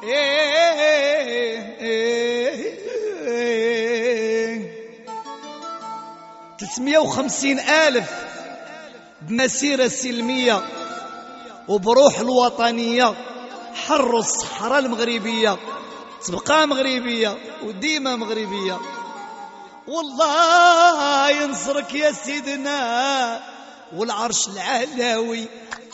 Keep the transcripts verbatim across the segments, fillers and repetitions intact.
ثلاثمائة وخمسين ألف بمسيرة سلمية وبروح الوطنية، حروا الصحراء المغربية، تبقى مغربية وديما مغربية. والله ينصرك يا سيدنا والعرش العلاوي.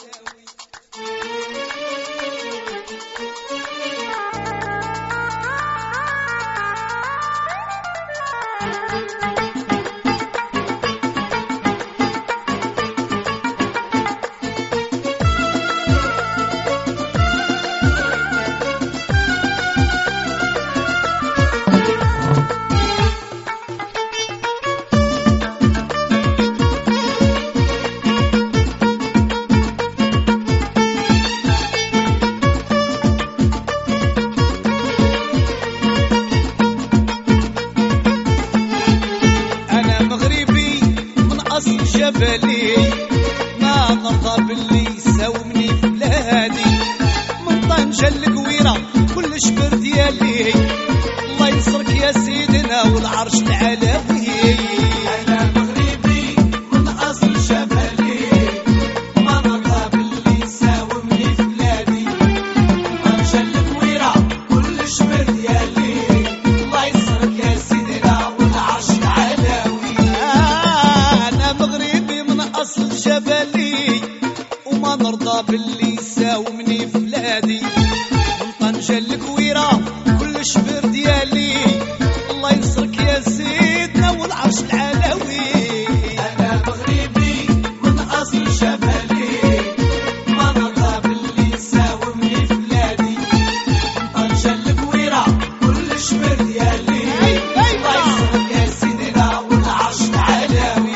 جبلي ما نرضى باللي يساومني في بلادي، من طنجة لقويرة كلش برد ديالي. الله ينصرك يا سيدنا والعرش العلاوي. أنا مغربي من أصل جبلي، ما نرضى باللي يساومني في بلادي، من طنجة لقويرة كلش برد ديالي. الله ينصرك يا سيدنا والعرش العلاوي. أنا مغربي من أصل جبلي وما نرضى باللي يساومني في بلادي، من طنجة لقويرة كلش برد ديالي. الله ينصرك يا سيدنا والعرش العلاوي. أنا مغربي من أصل جبلي، ما نرضى باللي يساومني في بلادي، من طنجة لقويرة كلش برد ديالي. الله ينصرك يا سيدنا والعرش العلاوي.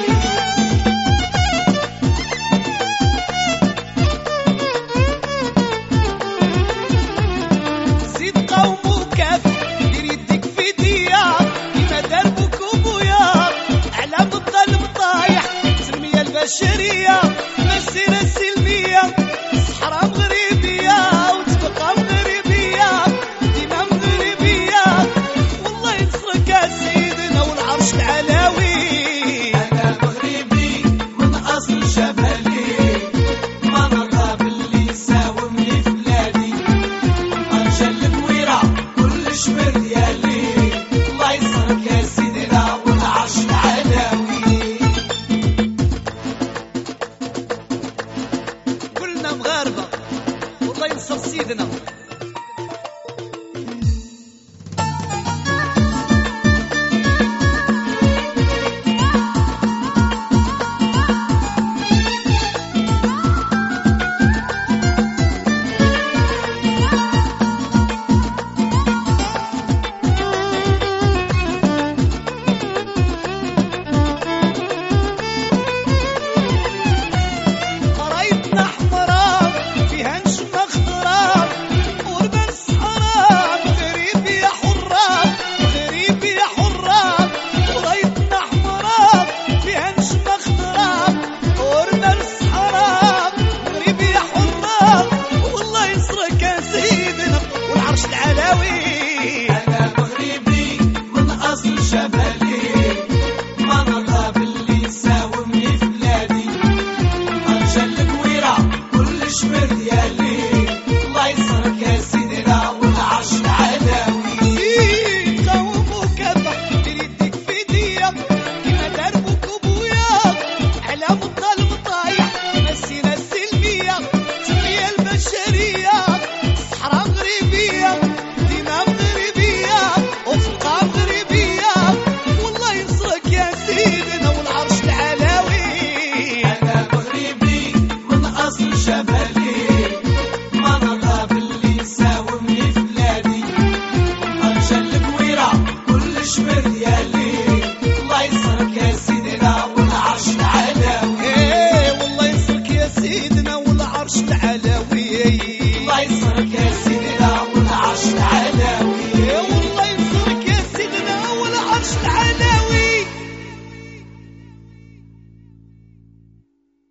بشرية مسيرة سلمية، صحراء مغربية وتبقى مغربية ديما مغربية. والله ينصرك يا سيدنا والعرش العلاوي. أنا مغربي من أصل جبلي، ما نرضى باللي يساومني في بلادي، من طنجة لقويرة كلش برد ديالي. الله ينصرك يا سيدنا والعرش العلاوي. مغاربة والله ينصر سيدنا. أنا مغربي من أصل جبلي، ما نرضى باللي يساومني في بلادي، من طنجة لقويرة كلش برد ديالي. الله ينصرك يا سيدنا والعرش العلاوي. قوم وكافح بريدك في يديا كيما دربك وبويا، على مطال مطايح مسيرة سلمية، تنمية البشرية، صحراء مغربية ديما مغربية وتبقى مغربية. والله ينصرك يا سيدنا والعرش العلاوي. أنا مغربي من أصل جبلي.